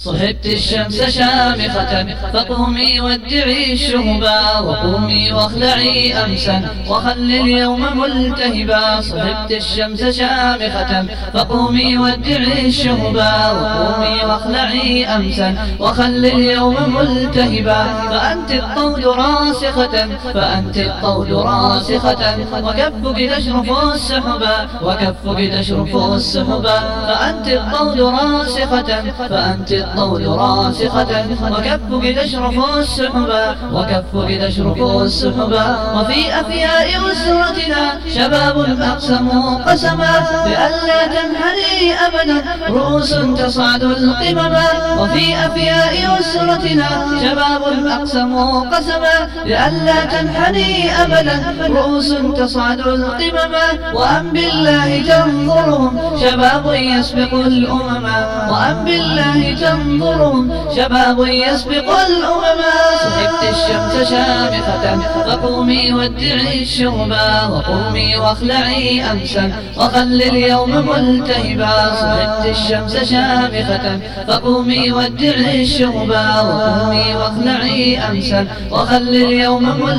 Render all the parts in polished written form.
صحبت الشمس شامخة فقومي وادعي الشهبا، وقومي واخلعي أمسا وخل اليوم ملتهبا. صحبت الشمس شامخة فقومي وادعي الشهبا، وقومي واخلعي أمسا وخل اليوم ملتهبا. فأنت الطود راسخة، فأنت الطود راسخة، وكفك تشرف السحبا، وكفك تشرف السحبا. فأنت الطود راسخة، فأنت الطود راسخة، وكفك تشرف السحبا، وكفك تشرف السحبا. وفي أفياء أسرتنا شباب أقسموا قسما بألا تنحني أبدا رؤوس تصعد القمما. وفي أفياء أسرتنا شباب أقسموا قسما بألا تنحني أبدا رؤوس تصعد القمما. وأن بالله تنظرهم شباب يسبق الأمما، وأن بالله تنظرهم شباب يسبق الأمما. صحبت الشمس شامخة فقومي وادعي الشهبا، وقومي واخلعي أمسا وخل اليوم ملتهبا. صحبت الشمس شامخة فقومي وادعي الشهبا، وقومي واخلعي أمسا وخل اليوم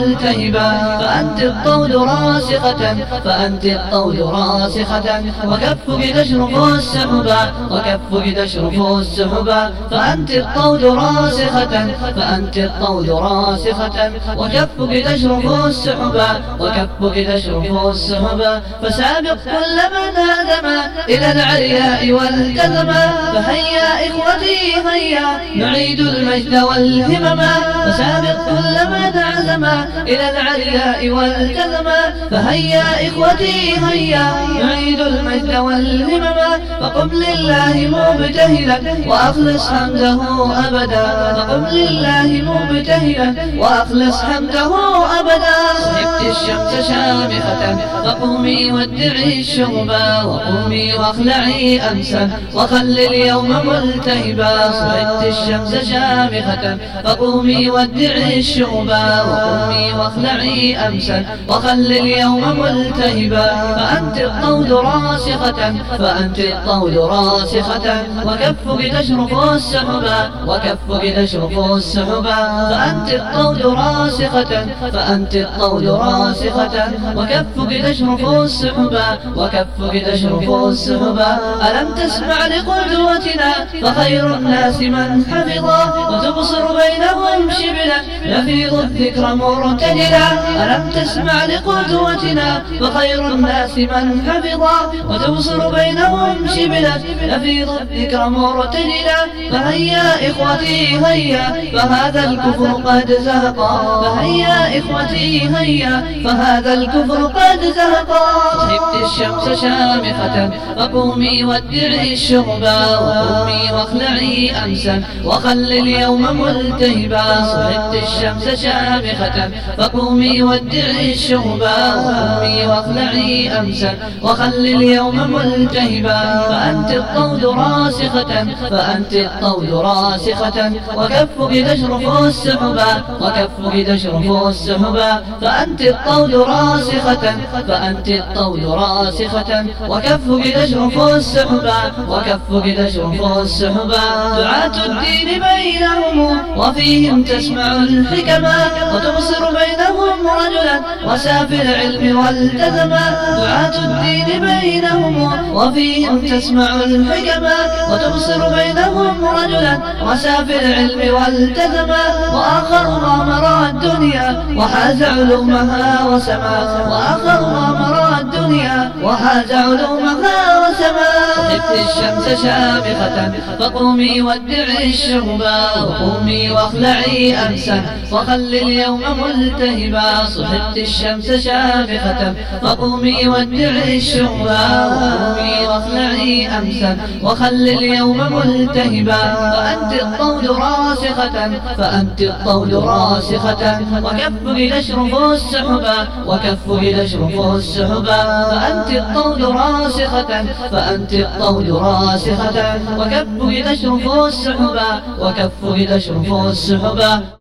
ملتهبا. فأنت الطود راسخة، فأنت الطود راسخة، وكفك تشرف السحبا، وكفك تشرف السحبا. فأنت الطود راسخة، فأنت الطود راسخة، وكفك تشرف السحبا، وكفك تشرف السحبا. فسابق كل من هدم إلى العلياء والتزما. فهيا إخوتي هيا نعيد المجد والهمما. فسابق كل من عزم إلى العلياء والتزما. فهيا إخوتي هيا نعيد المجد والهمما. فقم لله مبتهلا وأخلص حمده أبدا، فقم لله مبتهلا وأخلص حمده أبدا. صحبت الشمس شامخة فقومي وادعي الشهبا، وقومي واخلعي أمسا وخل اليوم ملتهبا. صحبت الشمس شامخة فقومي وادعي الشهبا، وقومي واخلعي أمسا وخل اليوم ملتهبا. فأنت الطود راسخة، فأنت الطود راسخة، وكفك تشرف السحبا، وكفك تشرف السحبا. فأنت الطود راسخة، فأنت الطود راسخة، وكفك تشرف السحبا، وكفك تشرف السحبا. ألم تسمع لقدوتنا فخير الناس من حفظا، وتبصر بينهم شبلا يفيض الذكر مرتجلا. ألم تسمع لقدوتنا فخير الناس من حفظا، وتبصر بينهم شبلا يفيض الذكر مرتجلا. فهيا إخوتي هيا فهذا الكفر قد زهقا، فهيا إخوتي هيا فهذا الكفر قد زهقا. صحبت الشمس شامخة فقومي وادعي الشهبا، وقومي واخلعي أمسا وخل اليوم ملتهبا. صحبت الشمس شامخة فقومي وادعي الشهبا، وقومي واخلعي أمسا وخل اليوم ملتهبا. فأنت الطود راسخة، فأنت الطود راسخة، وكفك تشرف السحبا، وكفك تشرف السحبا. فأنت الطود راسخة، فأنت الطود راسخة، وكفك تشرف السحبا، وكفك تشرف السحبا. دعاة الدين بينهم وفيهم تسمع الحكما، وتبصر بينهم رجلا وسافي العلم والتزما. دعاة الدين بينهم وفيهم تسمع الحكما، وتبصر بينهم رجلا وسافي العلم والتزما. وآخر غامر الدنيا وحاز علومها وسما، وآخر غامر الدنيا وحاز علومها وسما. صحبت الشمس شامخة فقومي وادعي الشهبا، وقومي واخلعي أمسا وخل اليوم ملتهبا. صحبت الشمس شامخة فقومي وادعي الشهبا، وقومي واخلعي أمسا وخل اليوم ملتهبا. فأنت الطود راسخة، فأنت الطود راسخة، وكفك تشرف السحبا، وكفك تشرف السحبا. فأنت الطود راسخة، فأنت الطود راسخة، وكفك تشرف السحبا، وكفك تشرف السحبا.